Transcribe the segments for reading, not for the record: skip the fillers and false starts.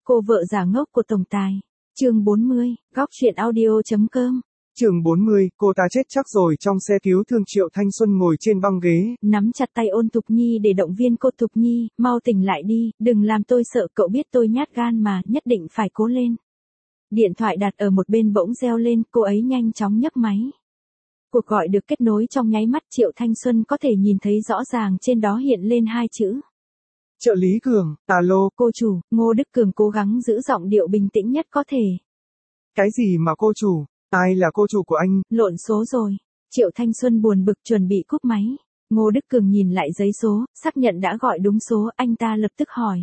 Cô vợ giả ngốc của tổng tài. Chương 40, góc truyện audio.com. Chương 40, cô ta chết chắc rồi. Trong xe cứu thương Triệu Thanh Xuân ngồi trên băng ghế, Nắm chặt tay Ôn Thục Nhi để động viên cô. Thục Nhi, mau tỉnh lại đi, đừng làm tôi sợ, cậu biết tôi nhát gan mà, nhất định phải cố lên. Điện thoại đặt ở một bên bỗng reo lên, cô ấy nhanh chóng nhấc máy. Cuộc gọi được kết nối trong nháy mắt. Triệu Thanh Xuân có thể nhìn thấy rõ ràng trên đó hiện lên hai chữ. Trợ lý Cường, alo. Cô chủ. Ngô Đức Cường cố gắng giữ giọng điệu bình tĩnh nhất có thể. Cái gì mà cô chủ? Ai là cô chủ của anh? Lộn số rồi. Triệu Thanh Xuân buồn bực chuẩn bị cúp máy. Ngô Đức Cường nhìn lại giấy số, xác nhận đã gọi đúng số, anh ta lập tức hỏi.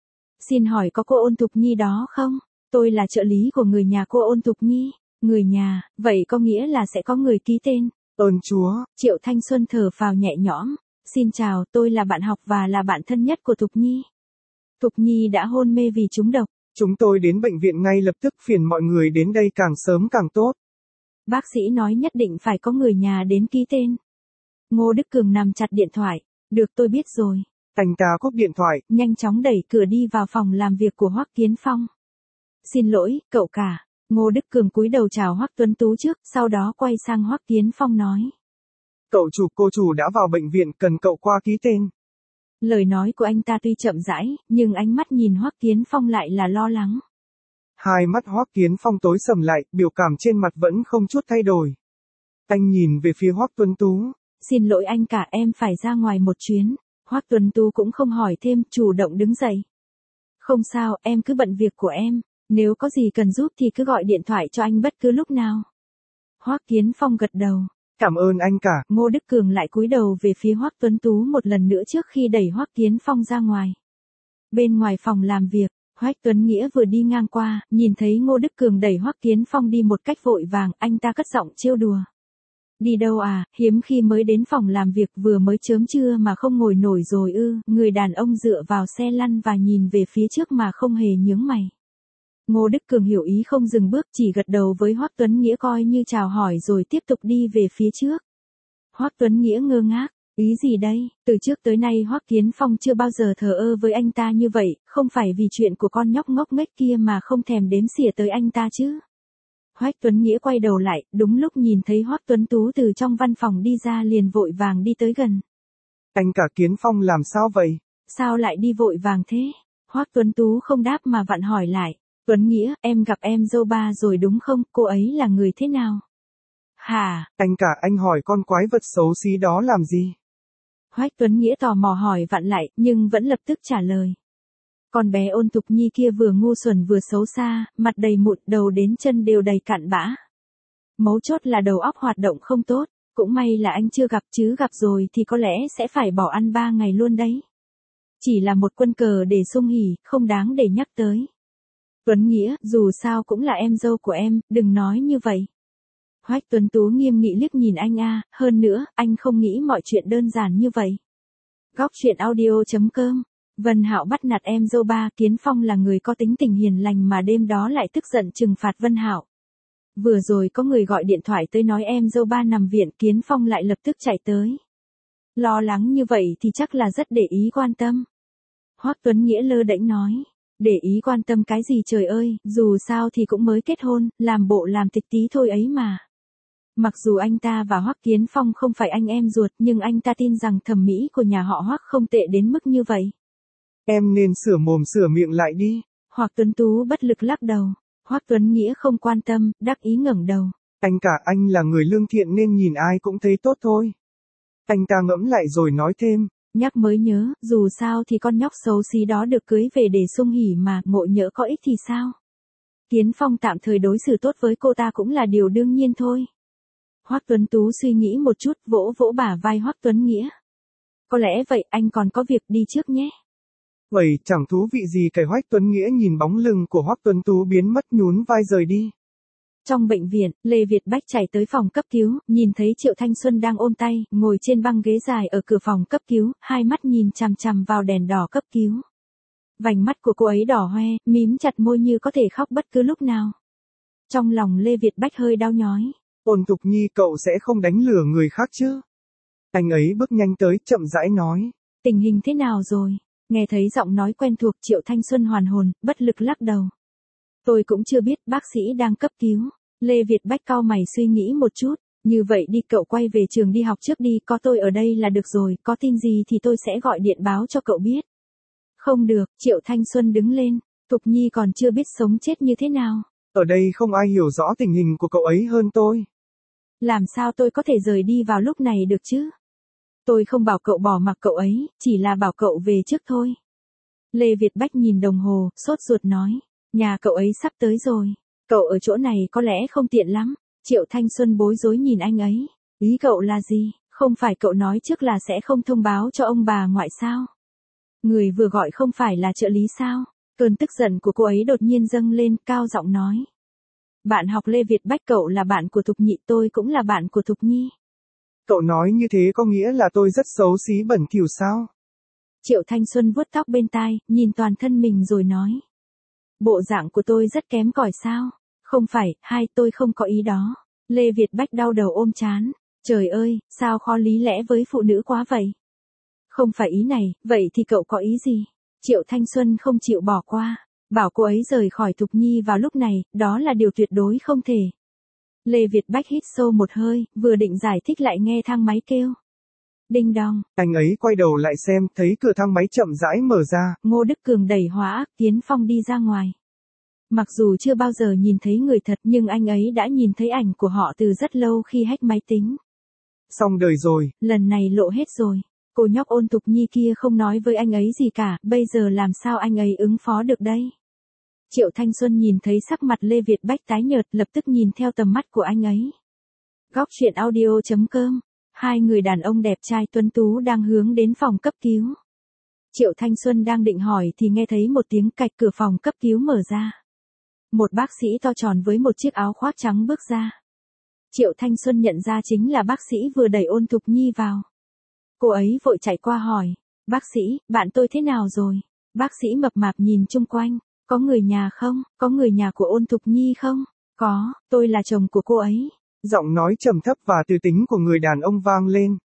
Xin hỏi có cô Ôn Thục Nhi đó không? Tôi là trợ lý của người nhà cô Ôn Thục Nhi. Người nhà, vậy có nghĩa là sẽ có người ký tên. Ơn Chúa. Triệu Thanh Xuân thở phào nhẹ nhõm. Xin chào, tôi là bạn học và là bạn thân nhất của Thục Nhi. Thục Nhi đã hôn mê vì trúng độc. Chúng tôi đến bệnh viện ngay lập tức, phiền mọi người đến đây càng sớm càng tốt. Bác sĩ nói nhất định phải có người nhà đến ký tên. Ngô Đức Cường nằm chặt điện thoại. Được, tôi biết rồi. Anh ta cúp điện thoại, nhanh chóng đẩy cửa đi vào phòng làm việc của Hoắc Kiến Phong. Xin lỗi, cậu cả. Ngô Đức Cường cúi đầu chào Hoắc Tuấn Tú trước, sau đó quay sang Hoắc Kiến Phong nói. Cậu chủ, cô chủ đã vào bệnh viện, cần cậu qua ký tên. Lời nói của anh ta tuy chậm rãi, nhưng ánh mắt nhìn Hoắc Kiến Phong lại là lo lắng. Hai mắt Hoắc Kiến Phong tối sầm lại, biểu cảm trên mặt vẫn không chút thay đổi. Anh nhìn về phía Hoắc Tuấn Tú. Xin lỗi anh cả, em phải ra ngoài một chuyến. Hoắc Tuấn Tú cũng không hỏi thêm, chủ động đứng dậy. Không sao, em cứ bận việc của em. Nếu có gì cần giúp thì cứ gọi điện thoại cho anh bất cứ lúc nào. Hoắc Kiến Phong gật đầu. Cảm ơn anh cả. Ngô Đức Cường lại cúi đầu về phía Hoắc Tuấn Tú một lần nữa trước khi đẩy Hoắc Kiến Phong ra ngoài. Bên ngoài phòng làm việc, Hoắc Tuấn Nghĩa vừa đi ngang qua, nhìn thấy Ngô Đức Cường đẩy Hoắc Kiến Phong đi một cách vội vàng, anh ta cất giọng trêu đùa. Đi đâu à, hiếm khi mới đến phòng làm việc, vừa mới chớm trưa mà không ngồi nổi rồi ư? Người đàn ông dựa vào xe lăn và nhìn về phía trước mà không hề nhướng mày. Ngô Đức Cường hiểu ý không dừng bước, chỉ gật đầu với Hoắc Tuấn Nghĩa coi như chào hỏi rồi tiếp tục đi về phía trước. Hoắc Tuấn Nghĩa ngơ ngác, ý gì đây? Từ trước tới nay Hoắc Kiến Phong chưa bao giờ thờ ơ với anh ta như vậy, không phải vì chuyện của con nhóc ngốc nghếch kia mà không thèm đếm xỉa tới anh ta chứ. Hoắc Tuấn Nghĩa quay đầu lại, đúng lúc nhìn thấy Hoắc Tuấn Tú từ trong văn phòng đi ra liền vội vàng đi tới gần. Anh cả Kiến Phong làm sao vậy? Sao lại đi vội vàng thế? Hoắc Tuấn Tú không đáp mà vặn hỏi lại. Tuấn Nghĩa, em gặp em dâu ba rồi đúng không? Cô ấy là người thế nào? Hả? Anh cả, anh hỏi con quái vật xấu xí đó làm gì? Hoắc Tuấn Nghĩa tò mò hỏi vặn lại, nhưng vẫn lập tức trả lời. Con bé Ôn Thục Nhi kia vừa ngu xuẩn vừa xấu xa, mặt đầy mụn, đầu đến chân đều đầy cặn bã. Mấu chốt là đầu óc hoạt động không tốt, cũng may là anh chưa gặp, chứ gặp rồi thì có lẽ sẽ phải bỏ ăn 3 ngày luôn đấy. Chỉ là một quân cờ để sung hỉ, không đáng để nhắc tới. Tuấn Nghĩa, dù sao cũng là em dâu của em, đừng nói như vậy. Hoắc Tuấn Tú nghiêm nghị liếc nhìn anh hơn nữa, anh không nghĩ mọi chuyện đơn giản như vậy. Góc truyện audio.com. Vân Hạo bắt nạt em dâu ba. Kiến Phong là người có tính tình hiền lành mà đêm đó lại tức giận trừng phạt Vân Hạo. Vừa rồi có người gọi điện thoại tới nói em dâu ba nằm viện, Kiến Phong lại lập tức chạy tới. Lo lắng như vậy thì chắc là rất để ý quan tâm. Hoắc Tuấn Nghĩa lơ đễnh nói. Để ý quan tâm cái gì trời ơi, dù sao thì cũng mới kết hôn, làm bộ làm tịch tí thôi ấy mà. Mặc dù anh ta và Hoắc Kiến Phong không phải anh em ruột, nhưng anh ta tin rằng thẩm mỹ của nhà họ Hoắc không tệ đến mức như vậy. Em nên sửa mồm sửa miệng lại đi. Hoắc Tuấn Tú bất lực lắc đầu. Hoắc Tuấn Nghĩa không quan tâm, đắc ý ngẩng đầu. Anh cả, anh là người lương thiện nên nhìn ai cũng thấy tốt thôi. Anh ta ngẫm lại rồi nói thêm. Nhắc mới nhớ, dù sao thì con nhóc xấu xí đó được cưới về để sung hỉ mà, ngộ nhỡ có ích thì sao? Kiến Phong tạm thời đối xử tốt với cô ta cũng là điều đương nhiên thôi. Hoắc Tuấn Tú suy nghĩ một chút, vỗ vỗ bả vai Hoắc Tuấn Nghĩa. Có lẽ vậy, anh còn có việc, đi trước nhé. Vậy chẳng thú vị gì cả. Hoắc Tuấn Nghĩa nhìn bóng lưng của Hoắc Tuấn Tú biến mất, nhún vai rời đi. Trong bệnh viện, Lê Việt Bách chạy tới phòng cấp cứu, nhìn thấy Triệu Thanh Xuân đang ôm tay, ngồi trên băng ghế dài ở cửa phòng cấp cứu, hai mắt nhìn chằm chằm vào đèn đỏ cấp cứu. Vành mắt của cô ấy đỏ hoe, mím chặt môi như có thể khóc bất cứ lúc nào. Trong lòng Lê Việt Bách hơi đau nhói. Ôn Thục Nhi, cậu sẽ không đánh lừa người khác chứ? Anh ấy bước nhanh tới, chậm rãi nói. Tình hình thế nào rồi? Nghe thấy giọng nói quen thuộc, Triệu Thanh Xuân hoàn hồn, bất lực lắc đầu. Tôi cũng chưa biết bác sĩ đang cấp cứu. Lê Việt Bách cau mày suy nghĩ một chút. Như vậy đi, cậu quay về trường đi học trước đi, có tôi ở đây là được rồi, có tin gì thì tôi sẽ gọi điện báo cho cậu biết. Không được, Triệu Thanh Xuân đứng lên. Thục Nhi còn chưa biết sống chết như thế nào. Ở đây không ai hiểu rõ tình hình của cậu ấy hơn tôi. Làm sao tôi có thể rời đi vào lúc này được chứ? Tôi không bảo cậu bỏ mặc cậu ấy, chỉ là bảo cậu về trước thôi. Lê Việt Bách nhìn đồng hồ, sốt ruột nói. Nhà cậu ấy sắp tới rồi. Cậu ở chỗ này có lẽ không tiện lắm. Triệu Thanh Xuân bối rối nhìn anh ấy. Ý cậu là gì? Không phải cậu nói trước là sẽ không thông báo cho ông bà ngoại sao? Người vừa gọi không phải là trợ lý sao? Cơn tức giận của cô ấy đột nhiên dâng lên, cao giọng nói. Bạn học Lê Việt Bách, cậu là bạn của Thục Nhị, tôi cũng là bạn của Thục Nhi. Cậu nói như thế có nghĩa là tôi rất xấu xí bẩn thỉu sao? Triệu Thanh Xuân vuốt tóc bên tai, nhìn toàn thân mình rồi nói. Bộ dạng của tôi rất kém cỏi sao? Không phải, tôi không có ý đó. Lê Việt Bách đau đầu ôm trán. Trời ơi, sao khó lý lẽ với phụ nữ quá vậy? Không phải ý này, vậy thì cậu có ý gì? Triệu Thanh Xuân không chịu bỏ qua. Bảo cô ấy rời khỏi Thục Nhi vào lúc này, đó là điều tuyệt đối không thể. Lê Việt Bách hít sâu một hơi, vừa định giải thích lại nghe thang máy kêu. Đinh đong. Anh ấy quay đầu lại xem, thấy cửa thang máy chậm rãi mở ra. Ngô Đức Cường đẩy Hóa Kiến Phong đi ra ngoài. Mặc dù chưa bao giờ nhìn thấy người thật nhưng anh ấy đã nhìn thấy ảnh của họ từ rất lâu khi hack máy tính. Xong đời rồi. Lần này lộ hết rồi. Cô nhóc Ôn Thục Nhi kia không nói với anh ấy gì cả, bây giờ làm sao anh ấy ứng phó được đây? Triệu Thanh Xuân nhìn thấy sắc mặt Lê Việt Bách tái nhợt, lập tức nhìn theo tầm mắt của anh ấy. Góc truyện audio.com. Hai người đàn ông đẹp trai tuấn tú đang hướng đến phòng cấp cứu. Triệu Thanh Xuân đang định hỏi thì nghe thấy một tiếng cạch, cửa phòng cấp cứu mở ra. Một bác sĩ to tròn với một chiếc áo khoác trắng bước ra. Triệu Thanh Xuân nhận ra chính là bác sĩ vừa đẩy Ôn Thục Nhi vào. Cô ấy vội chạy qua hỏi. Bác sĩ, bạn tôi thế nào rồi? Bác sĩ mập mạp nhìn chung quanh. Có người nhà không? Có người nhà của Ôn Thục Nhi không? Có, tôi là chồng của cô ấy. Giọng nói trầm thấp và từ tính của người đàn ông vang lên.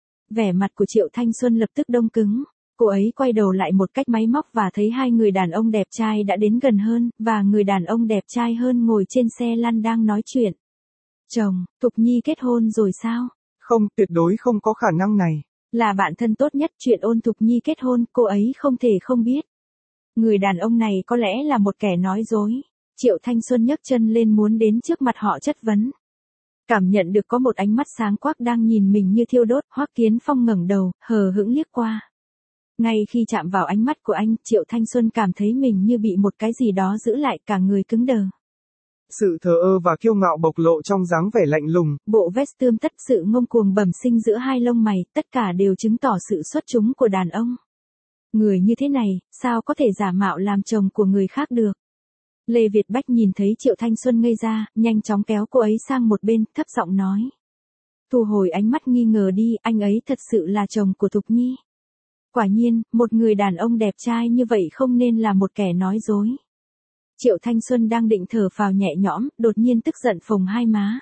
Vẻ mặt của Triệu Thanh Xuân lập tức đông cứng. Cô ấy quay đầu lại một cách máy móc và thấy hai người đàn ông đẹp trai đã đến gần hơn, và người đàn ông đẹp trai hơn ngồi trên xe lăn đang nói chuyện. Chồng, Thục Nhi kết hôn rồi sao? Không, tuyệt đối không có khả năng này. Là bạn thân tốt nhất, chuyện Ôn Thục Nhi kết hôn, cô ấy không thể không biết. Người đàn ông này có lẽ là một kẻ nói dối. Triệu Thanh Xuân nhấc chân lên muốn đến trước mặt họ chất vấn. Cảm nhận được có một ánh mắt sáng quắc đang nhìn mình như thiêu đốt, Hoắc Kiến Phong ngẩng đầu, hờ hững liếc qua. Ngay khi chạm vào ánh mắt của anh, Triệu Thanh Xuân cảm thấy mình như bị một cái gì đó giữ lại, cả người cứng đờ. Sự thờ ơ và kiêu ngạo bộc lộ trong dáng vẻ lạnh lùng. Bộ vest tươm tất, sự ngông cuồng bẩm sinh giữa hai lông mày, tất cả đều chứng tỏ sự xuất chúng của đàn ông. Người như thế này, sao có thể giả mạo làm chồng của người khác được? Lê Việt Bách nhìn thấy Triệu Thanh Xuân ngây ra, nhanh chóng kéo cô ấy sang một bên, thấp giọng nói. Thu hồi ánh mắt nghi ngờ đi, anh ấy thật sự là chồng của Thục Nhi. Quả nhiên, một người đàn ông đẹp trai như vậy không nên là một kẻ nói dối. Triệu Thanh Xuân đang định thở phào nhẹ nhõm, đột nhiên tức giận phồng hai má.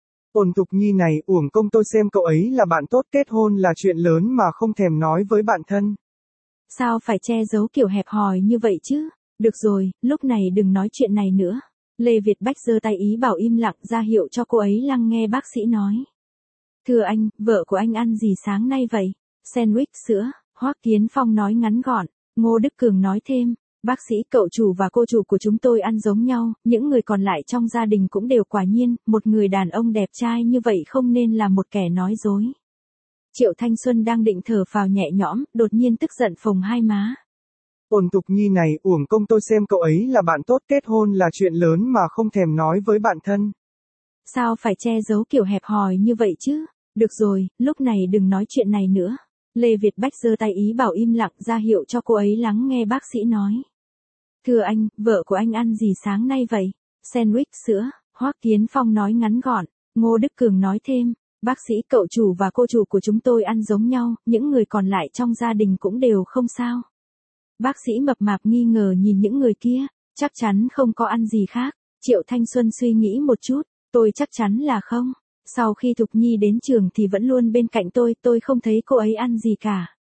Ôn Thục Nhi này, uổng công tôi xem cậu ấy là bạn tốt, kết hôn là chuyện lớn mà không thèm nói với bạn thân. Sao phải che giấu kiểu hẹp hòi như vậy chứ? Được rồi, lúc này đừng nói chuyện này nữa. Lê Việt Bách giơ tay ý bảo im lặng, ra hiệu cho cô ấy lắng nghe bác sĩ nói. Thưa anh, vợ của anh ăn gì sáng nay vậy? Sandwich sữa, Hoắc Kiến Phong nói ngắn gọn. Ngô Đức Cường nói thêm. Bác sĩ, cậu chủ và cô chủ của chúng tôi ăn giống nhau, những người còn lại trong gia đình cũng đều. Quả nhiên, một người đàn ông đẹp trai như vậy không nên là một kẻ nói dối. Triệu Thanh Xuân đang định thở phào nhẹ nhõm, đột nhiên tức giận phồng hai má. Ôn Thục Nhi này, uổng công tôi xem cậu ấy là bạn tốt, kết hôn là chuyện lớn mà không thèm nói với bạn thân. Sao phải che giấu kiểu hẹp hòi như vậy chứ? Được rồi, lúc này đừng nói chuyện này nữa. Lê Việt Bách giơ tay ý bảo im lặng, ra hiệu cho cô ấy lắng nghe bác sĩ nói. Thưa anh, vợ của anh ăn gì sáng nay vậy? Sandwich sữa, Hoắc Kiến Phong nói ngắn gọn. Ngô Đức Cường nói thêm. Bác sĩ, cậu chủ và cô chủ của chúng tôi ăn giống nhau, những người còn lại trong gia đình cũng đều không sao. Bác sĩ mập mạp nghi ngờ nhìn những người kia, chắc chắn không có ăn gì khác. Triệu Thanh Xuân suy nghĩ một chút, tôi chắc chắn là không. Sau khi Thục Nhi đến trường thì vẫn luôn bên cạnh tôi không thấy cô ấy ăn gì cả.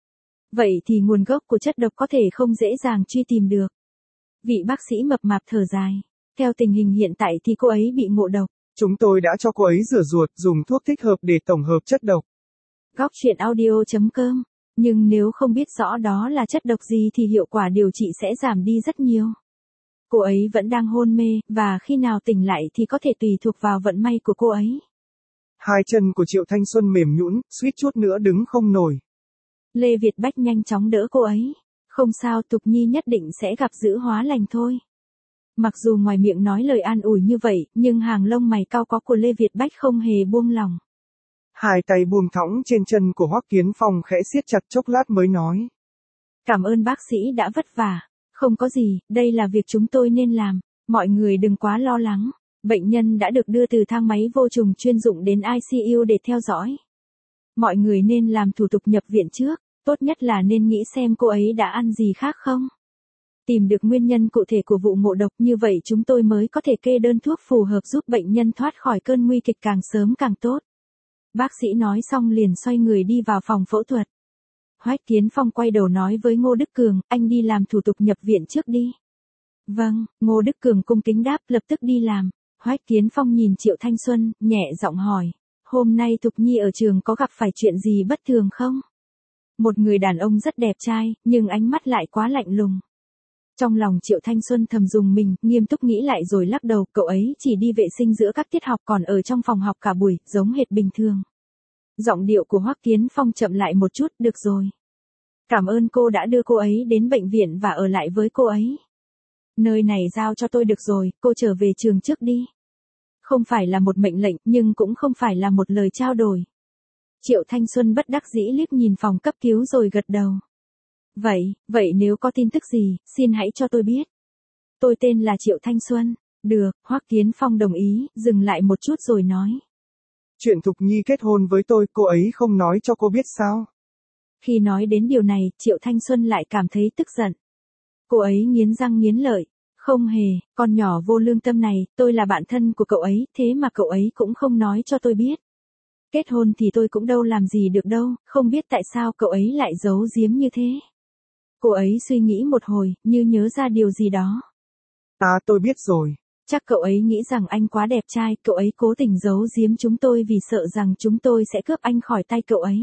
Vậy thì nguồn gốc của chất độc có thể không dễ dàng truy tìm được. Vị bác sĩ mập mạp thở dài. Theo tình hình hiện tại thì cô ấy bị ngộ độc. Chúng tôi đã cho cô ấy rửa ruột, dùng thuốc thích hợp để tổng hợp chất độc. Góc truyện audio.com. Nhưng nếu không biết rõ đó là chất độc gì thì hiệu quả điều trị sẽ giảm đi rất nhiều. Cô ấy vẫn đang hôn mê, và khi nào tỉnh lại thì có thể tùy thuộc vào vận may của cô ấy. Hai chân của Triệu Thanh Xuân mềm nhũn, suýt chút nữa đứng không nổi. Lê Việt Bách nhanh chóng đỡ cô ấy. Không sao, Tục Nhi nhất định sẽ gặp dữ hóa lành thôi. Mặc dù ngoài miệng nói lời an ủi như vậy, nhưng hàng lông mày cau có của Lê Việt Bách không hề buông lỏng. Hai tay buông thõng trên chân của Hoắc Kiến Phong khẽ siết chặt chốc lát mới nói. Cảm ơn bác sĩ đã vất vả. Không có gì, đây là việc chúng tôi nên làm. Mọi người đừng quá lo lắng. Bệnh nhân đã được đưa từ thang máy vô trùng chuyên dụng đến ICU để theo dõi. Mọi người nên làm thủ tục nhập viện trước, tốt nhất là nên nghĩ xem cô ấy đã ăn gì khác không. Tìm được nguyên nhân cụ thể của vụ ngộ độc, như vậy chúng tôi mới có thể kê đơn thuốc phù hợp giúp bệnh nhân thoát khỏi cơn nguy kịch càng sớm càng tốt. Bác sĩ nói xong liền xoay người đi vào phòng phẫu thuật. Hoắc Kiến Phong quay đầu nói với Ngô Đức Cường, anh đi làm thủ tục nhập viện trước đi. Vâng, Ngô Đức Cường cung kính đáp, lập tức đi làm. Hoắc Kiến Phong nhìn Triệu Thanh Xuân, nhẹ giọng hỏi, hôm nay Thục Nhi ở trường có gặp phải chuyện gì bất thường không? Một người đàn ông rất đẹp trai, nhưng ánh mắt lại quá lạnh lùng. Trong lòng Triệu Thanh Xuân thầm dùng mình, nghiêm túc nghĩ lại rồi lắc đầu, cậu ấy chỉ đi vệ sinh giữa các tiết học, còn ở trong phòng học cả buổi, giống hệt bình thường. Giọng điệu của Hoắc Kiến Phong chậm lại một chút, được rồi. Cảm ơn cô đã đưa cô ấy đến bệnh viện và ở lại với cô ấy. Nơi này giao cho tôi được rồi, cô trở về trường trước đi. Không phải là một mệnh lệnh, nhưng cũng không phải là một lời trao đổi. Triệu Thanh Xuân bất đắc dĩ liếc nhìn phòng cấp cứu rồi gật đầu. Vậy nếu có tin tức gì, xin hãy cho tôi biết. Tôi tên là Triệu Thanh Xuân. Được, Hoắc Kiến Phong đồng ý, dừng lại một chút rồi nói. Chuyện Thục Nhi kết hôn với tôi, cô ấy không nói cho cô biết sao? Khi nói đến điều này, Triệu Thanh Xuân lại cảm thấy tức giận. Cô ấy nghiến răng nghiến lợi. Không hề, con nhỏ vô lương tâm này, tôi là bạn thân của cậu ấy, thế mà cậu ấy cũng không nói cho tôi biết. Kết hôn thì tôi cũng đâu làm gì được đâu, không biết tại sao cậu ấy lại giấu giếm như thế. Cô ấy suy nghĩ một hồi, như nhớ ra điều gì đó. Tôi biết rồi. Chắc cậu ấy nghĩ rằng anh quá đẹp trai, cậu ấy cố tình giấu giếm chúng tôi vì sợ rằng chúng tôi sẽ cướp anh khỏi tay cậu ấy.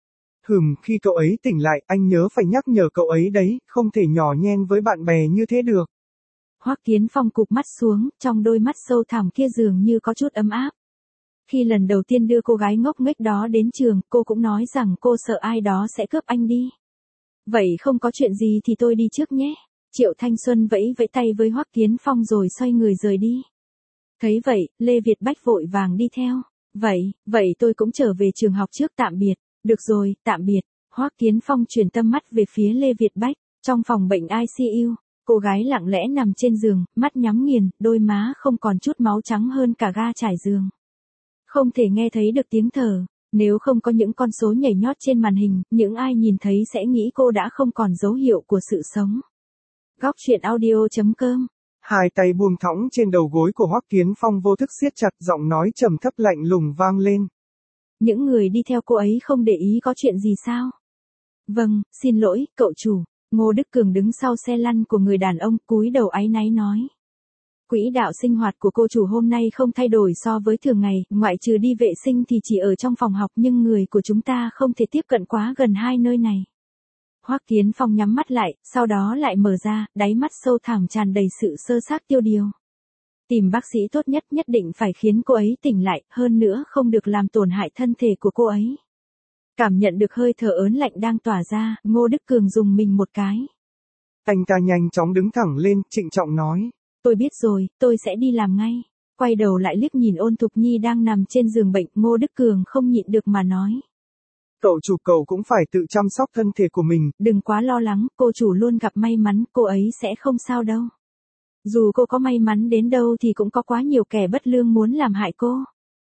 Khi cậu ấy tỉnh lại, anh nhớ phải nhắc nhở cậu ấy đấy, không thể nhỏ nhen với bạn bè như thế được. Hoắc Kiến Phong cụp mắt xuống, trong đôi mắt sâu thẳm kia dường như có chút ấm áp. Khi lần đầu tiên đưa cô gái ngốc nghếch đó đến trường, cô cũng nói rằng cô sợ ai đó sẽ cướp anh đi. Vậy không có chuyện gì thì tôi đi trước nhé. Triệu Thanh Xuân vẫy vẫy tay với Hoắc Kiến Phong rồi xoay người rời đi. Thấy vậy, Lê Việt Bách vội vàng đi theo. Vậy tôi cũng trở về trường học trước, tạm biệt. Được rồi, tạm biệt. Hoắc Kiến Phong chuyển tâm mắt về phía Lê Việt Bách. Trong phòng bệnh ICU, cô gái lặng lẽ nằm trên giường, mắt nhắm nghiền, đôi má không còn chút máu trắng hơn cả ga trải giường. Không thể nghe thấy được tiếng thở. Nếu không có những con số nhảy nhót trên màn hình, những ai nhìn thấy sẽ nghĩ cô đã không còn dấu hiệu của sự sống. Góc truyện audio.com. Hai tay buông thõng trên đầu gối của Hoắc Kiến Phong vô thức siết chặt, giọng nói trầm thấp lạnh lùng vang lên. Những người đi theo cô ấy không để ý có chuyện gì sao? Vâng, xin lỗi, cậu chủ. Ngô Đức Cường đứng sau xe lăn của người đàn ông, cúi đầu áy náy nói. Quỹ đạo sinh hoạt của cô chủ hôm nay không thay đổi so với thường ngày, ngoại trừ đi vệ sinh thì chỉ ở trong phòng học, nhưng người của chúng ta không thể tiếp cận quá gần hai nơi này. Hoắc Kiến Phong nhắm mắt lại, sau đó lại mở ra, đáy mắt sâu thẳm tràn đầy sự sơ xác tiêu điều. Tìm bác sĩ tốt nhất, nhất định phải khiến cô ấy tỉnh lại, hơn nữa không được làm tổn hại thân thể của cô ấy. Cảm nhận được hơi thở ớn lạnh đang tỏa ra, Ngô Đức Cường dùng mình một cái. Anh ta nhanh chóng đứng thẳng lên, trịnh trọng nói. Tôi biết rồi, tôi sẽ đi làm ngay. Quay đầu lại liếc nhìn Ôn Thục Nhi đang nằm trên giường bệnh, Ngô Đức Cường không nhịn được mà nói. Cậu chủ, cậu cũng phải tự chăm sóc thân thể của mình. Đừng quá lo lắng, cô chủ luôn gặp may mắn, cô ấy sẽ không sao đâu. Dù cô có may mắn đến đâu thì cũng có quá nhiều kẻ bất lương muốn làm hại cô.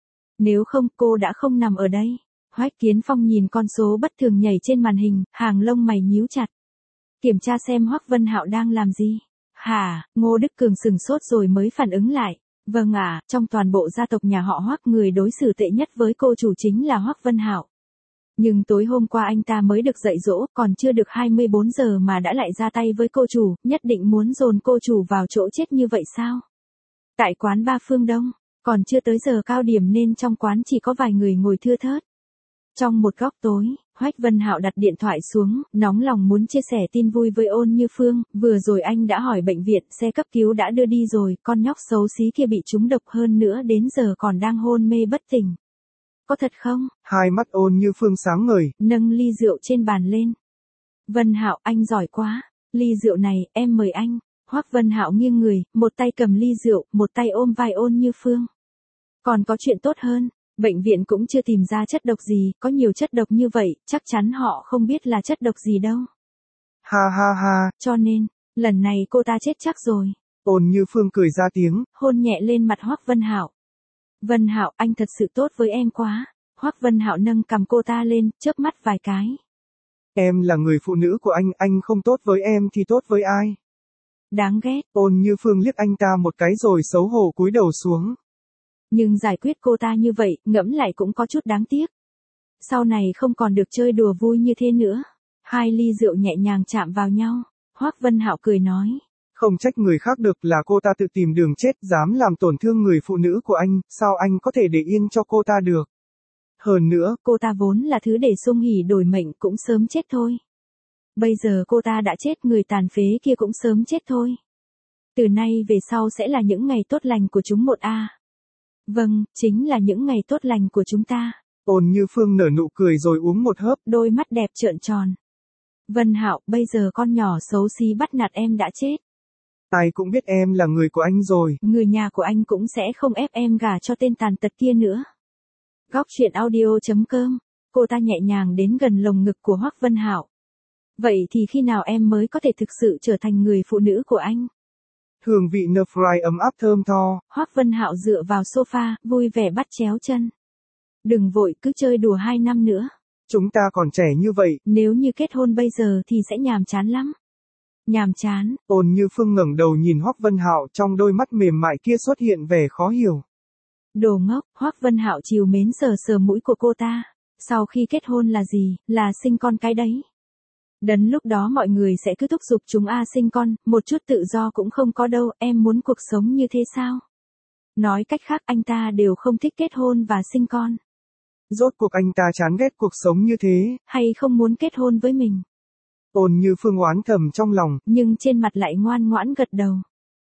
Nếu không, cô đã không nằm ở đây. Hoắc Kiến Phong nhìn con số bất thường nhảy trên màn hình, hàng lông mày nhíu chặt. Kiểm tra xem Hoắc Vân Hạo đang làm gì. Hả? Ngô Đức Cường sừng sốt rồi mới phản ứng lại. Vâng ạ, trong toàn bộ gia tộc nhà họ Hoắc, người đối xử tệ nhất với cô chủ chính là Hoắc Vân Hạo. Nhưng tối hôm qua anh ta mới được dạy dỗ, còn chưa được 24 giờ mà đã lại ra tay với cô chủ, nhất định muốn dồn cô chủ vào chỗ chết như vậy sao? Tại quán ba Phương Đông, còn chưa tới giờ cao điểm nên trong quán chỉ có vài người ngồi thưa thớt. Trong một góc tối, Hoách Vân Hạo đặt điện thoại xuống, nóng lòng muốn chia sẻ tin vui với Ôn Như Phương, vừa rồi anh đã hỏi bệnh viện, xe cấp cứu đã đưa đi rồi, con nhóc xấu xí kia bị trúng độc hơn nữa đến giờ còn đang hôn mê bất tỉnh. Có thật không? Hai mắt Ôn Như Phương sáng ngời, nâng ly rượu trên bàn lên. Vân Hạo, anh giỏi quá, ly rượu này, em mời anh. Hoắc Vân Hạo nghiêng người, một tay cầm ly rượu, một tay ôm vai Ôn Như Phương. Còn có chuyện tốt hơn. Bệnh viện cũng chưa tìm ra chất độc gì, có nhiều chất độc như vậy, chắc chắn họ không biết là chất độc gì đâu. Ha ha ha. Cho nên, lần này cô ta chết chắc rồi. Ôn Như Phương cười ra tiếng, hôn nhẹ lên mặt Hoắc Vân Hạo. Vân Hạo, anh thật sự tốt với em quá. Hoắc Vân Hạo nâng cằm cô ta lên, chớp mắt vài cái. Em là người phụ nữ của anh không tốt với em thì tốt với ai? Đáng ghét. Ôn Như Phương liếc anh ta một cái rồi xấu hổ cúi đầu xuống. Nhưng giải quyết cô ta như vậy, ngẫm lại cũng có chút đáng tiếc. Sau này không còn được chơi đùa vui như thế nữa. Hai ly rượu nhẹ nhàng chạm vào nhau. Hoắc Vân Hạo cười nói. Không trách người khác được, là cô ta tự tìm đường chết, dám làm tổn thương người phụ nữ của anh, sao anh có thể để yên cho cô ta được? Hơn nữa, cô ta vốn là thứ để sung hỉ đổi mệnh cũng sớm chết thôi. Bây giờ cô ta đã chết, người tàn phế kia cũng sớm chết thôi. Từ nay về sau sẽ là những ngày tốt lành của chúng một a. Vâng, chính là những ngày tốt lành của chúng ta. Ôn Như Phương nở nụ cười rồi uống một hớp. Đôi mắt đẹp trợn tròn. Vân Hạo, bây giờ con nhỏ xấu xí bắt nạt em đã chết. Ai cũng biết em là người của anh rồi. Người nhà của anh cũng sẽ không ép em gả cho tên tàn tật kia nữa. Góc truyện audio.com. Cô ta nhẹ nhàng đến gần lồng ngực của Hoắc Vân Hạo. Vậy thì khi nào em mới có thể thực sự trở thành người phụ nữ của anh? Hương vị nơ fry ấm áp thơm tho. Hoắc Vân Hạo dựa vào sofa, vui vẻ bắt chéo chân. Đừng vội, cứ chơi đùa 2 năm nữa. Chúng ta còn trẻ như vậy. Nếu như kết hôn bây giờ thì sẽ nhàm chán lắm. Nhàm chán. Ôn Như Phương ngẩng đầu nhìn Hoắc Vân Hạo, trong đôi mắt mềm mại kia xuất hiện vẻ khó hiểu. Đồ ngốc. Hoắc Vân Hạo trìu mến sờ sờ mũi của cô ta. Sau khi kết hôn là gì, là sinh con cái đấy. Đến lúc đó mọi người sẽ cứ thúc giục chúng sinh con, một chút tự do cũng không có đâu, em muốn cuộc sống như thế sao? Nói cách khác anh ta đều không thích kết hôn và sinh con. Rốt cuộc anh ta chán ghét cuộc sống như thế, hay không muốn kết hôn với mình? Ôn Như Phương oán thầm trong lòng, nhưng trên mặt lại ngoan ngoãn gật đầu.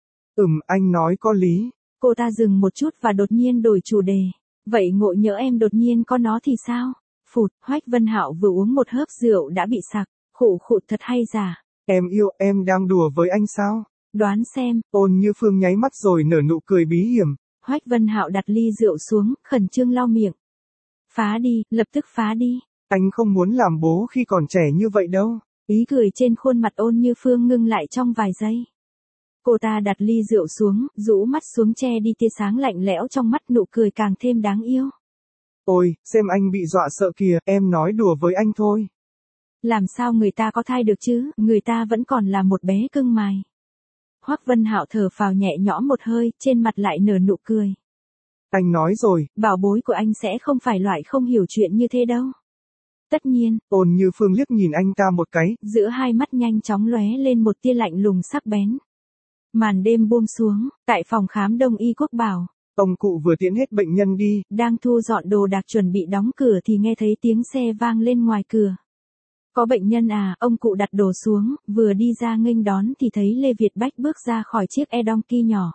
Anh nói có lý. Cô ta dừng một chút và đột nhiên đổi chủ đề. Vậy ngộ nhỡ em đột nhiên có nó thì sao? Phụt, Hoắc Vân Hạo vừa uống một hớp rượu đã bị sặc, khụ khụ thật hay giả. Em yêu, em đang đùa với anh sao? Đoán xem. Ôn Như Phương nháy mắt rồi nở nụ cười bí hiểm. Hoắc Vân Hạo đặt ly rượu xuống, khẩn trương lau miệng. Phá đi, lập tức phá đi. Anh không muốn làm bố khi còn trẻ như vậy đâu. Ý cười trên khuôn mặt Ôn Như Phương ngưng lại trong vài giây. Cô ta đặt ly rượu xuống, rũ mắt xuống che đi tia sáng lạnh lẽo trong mắt, nụ cười càng thêm đáng yêu. Ôi, xem anh bị dọa sợ kìa, em nói đùa với anh thôi. Làm sao người ta có thai được chứ, người ta vẫn còn là một bé cưng mài. Hoắc Vân Hạo thở phào nhẹ nhõm một hơi, trên mặt lại nở nụ cười. Anh nói rồi, bảo bối của anh sẽ không phải loại không hiểu chuyện như thế đâu. Tất nhiên. Ôn Như Phương liếc nhìn anh ta một cái, giữa hai mắt nhanh chóng lóe lên một tia lạnh lùng sắc bén. Màn đêm buông xuống, tại phòng khám Đông Y Quốc Bảo. Ông cụ vừa tiễn hết bệnh nhân đi. Đang thu dọn đồ đạc chuẩn bị đóng cửa thì nghe thấy tiếng xe vang lên ngoài cửa. Có bệnh nhân à, ông cụ đặt đồ xuống, vừa đi ra nghênh đón thì thấy Lê Việt Bách bước ra khỏi chiếc e-donkey nhỏ.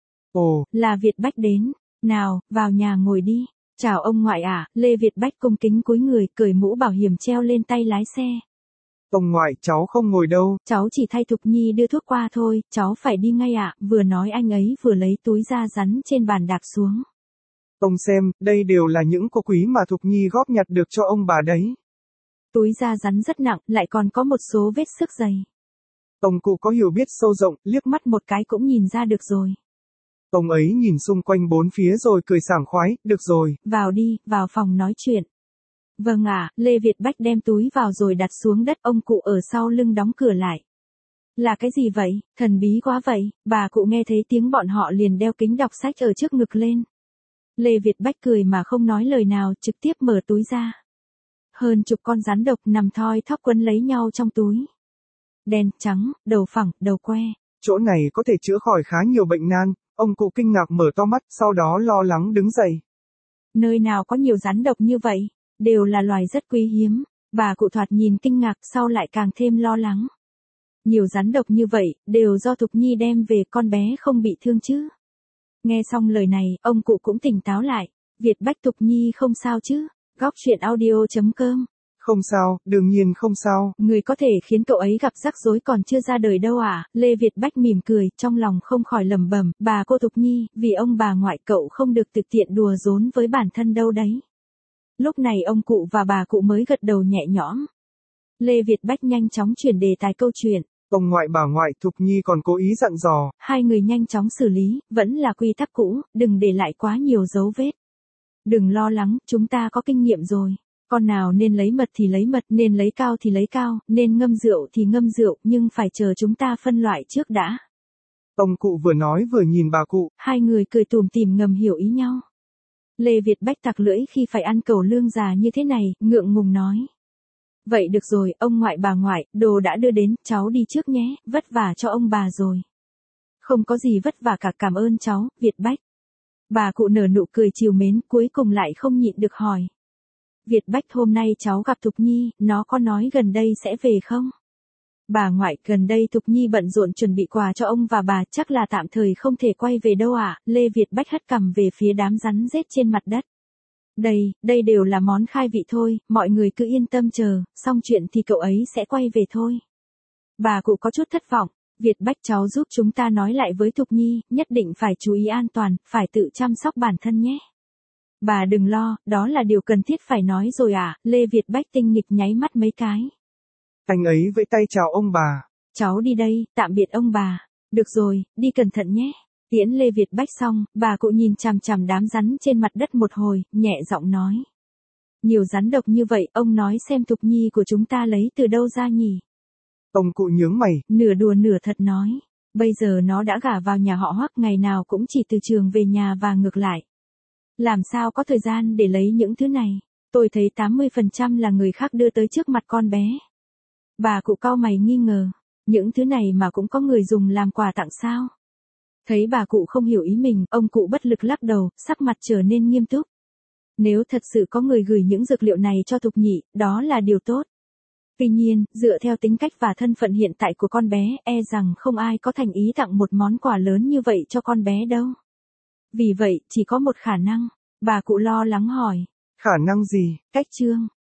Ồ, là Việt Bách đến. Nào, vào nhà ngồi đi. Chào ông ngoại ạ, Lê Việt Bách cung kính cúi người, cởi mũ bảo hiểm treo lên tay lái xe. Ông ngoại, cháu không ngồi đâu. Cháu chỉ thay Thục Nhi đưa thuốc qua thôi, cháu phải đi ngay ạ, vừa nói anh ấy vừa lấy túi da rắn trên bàn đạc xuống. Ông xem, đây đều là những cô quý mà Thục Nhi góp nhặt được cho ông bà đấy. Túi da rắn rất nặng, lại còn có một số vết xước dày. Ông cụ có hiểu biết sâu rộng, liếc mắt một cái cũng nhìn ra được rồi. Ông ấy nhìn xung quanh bốn phía rồi cười sảng khoái, được rồi. Vào đi, vào phòng nói chuyện. Vâng ạ, Lê Việt Bách đem túi vào rồi đặt xuống đất, ông cụ ở sau lưng đóng cửa lại. Là cái gì vậy, thần bí quá vậy, bà cụ nghe thấy tiếng bọn họ liền đeo kính đọc sách ở trước ngực lên. Lê Việt Bách cười mà không nói lời nào, trực tiếp mở túi ra. Hơn chục con rắn độc nằm thoi thóp quấn lấy nhau trong túi. Đen, trắng, đầu phẳng, đầu que. Chỗ này có thể chữa khỏi khá nhiều bệnh nan, ông cụ kinh ngạc mở to mắt, sau đó lo lắng đứng dậy. Nơi nào có nhiều rắn độc như vậy, đều là loài rất quý hiếm. Bà cụ thoạt nhìn kinh ngạc sau lại càng thêm lo lắng. Nhiều rắn độc như vậy, đều do Thục Nhi đem về, con bé không bị thương chứ. Nghe xong lời này, ông cụ cũng tỉnh táo lại. Việt Bách Thục Nhi không sao chứ? Góc truyện audio.com. Không sao, đương nhiên không sao. Người có thể khiến cậu ấy gặp rắc rối còn chưa ra đời đâu à? Lê Việt Bách mỉm cười, trong lòng không khỏi lẩm bẩm, bà cô Thục Nhi, vì ông bà ngoại cậu không được thực tiện đùa giỡn với bản thân đâu đấy. Lúc này ông cụ và bà cụ mới gật đầu nhẹ nhõm. Lê Việt Bách nhanh chóng chuyển đề tài câu chuyện. Ông ngoại bà ngoại Thục Nhi còn cố ý dặn dò. Hai người nhanh chóng xử lý, vẫn là quy tắc cũ, đừng để lại quá nhiều dấu vết. Đừng lo lắng, chúng ta có kinh nghiệm rồi. Con nào nên lấy mật thì lấy mật, nên lấy cao thì lấy cao, nên ngâm rượu thì ngâm rượu, nhưng phải chờ chúng ta phân loại trước đã. Ông cụ vừa nói vừa nhìn bà cụ. Hai người cười tủm tỉm ngầm hiểu ý nhau. Lê Việt Bách tặc lưỡi khi phải ăn cẩu lương già như thế này, ngượng ngùng nói. Vậy được rồi, ông ngoại bà ngoại, đồ đã đưa đến, cháu đi trước nhé, vất vả cho ông bà rồi. Không có gì vất vả cả, cảm ơn cháu, Việt Bách. Bà cụ nở nụ cười trìu mến, cuối cùng lại không nhịn được hỏi. Việt Bách, hôm nay cháu gặp Thục Nhi, nó có nói gần đây sẽ về không? Bà ngoại, gần đây Thục Nhi bận rộn chuẩn bị quà cho ông và bà, chắc là tạm thời không thể quay về đâu ạ. Lê Việt Bách hất cằm về phía đám rắn rết trên mặt đất. Đây đều là món khai vị thôi, mọi người cứ yên tâm chờ, xong chuyện thì cậu ấy sẽ quay về thôi. Bà cụ có chút thất vọng. Việt Bách, cháu giúp chúng ta nói lại với Thục Nhi, nhất định phải chú ý an toàn, phải tự chăm sóc bản thân nhé. Bà đừng lo, đó là điều cần thiết phải nói rồi à? Lê Việt Bách tinh nghịch nháy mắt mấy cái. Anh ấy vẫy tay chào ông bà. Cháu đi đây, tạm biệt ông bà. Được rồi, đi cẩn thận nhé. Tiễn Lê Việt Bách xong, bà cụ nhìn chằm chằm đám rắn trên mặt đất một hồi, nhẹ giọng nói. Nhiều rắn độc như vậy, ông nói xem Thục Nhi của chúng ta lấy từ đâu ra nhỉ? Ông cụ nhướng mày. Nửa đùa nửa thật nói. Bây giờ nó đã gả vào nhà họ Hoắc, ngày nào cũng chỉ từ trường về nhà và ngược lại. Làm sao có thời gian để lấy những thứ này? Tôi thấy 80% là người khác đưa tới trước mặt con bé. Bà cụ cau mày nghi ngờ. Những thứ này mà cũng có người dùng làm quà tặng sao? Thấy bà cụ không hiểu ý mình, ông cụ bất lực lắc đầu, sắc mặt trở nên nghiêm túc. Nếu thật sự có người gửi những dược liệu này cho Thục Nhị, đó là điều tốt. Tuy nhiên, dựa theo tính cách và thân phận hiện tại của con bé, e rằng không ai có thành ý tặng một món quà lớn như vậy cho con bé đâu. Vì vậy, chỉ có một khả năng. Bà cụ lo lắng hỏi. Khả năng gì? Cách chương.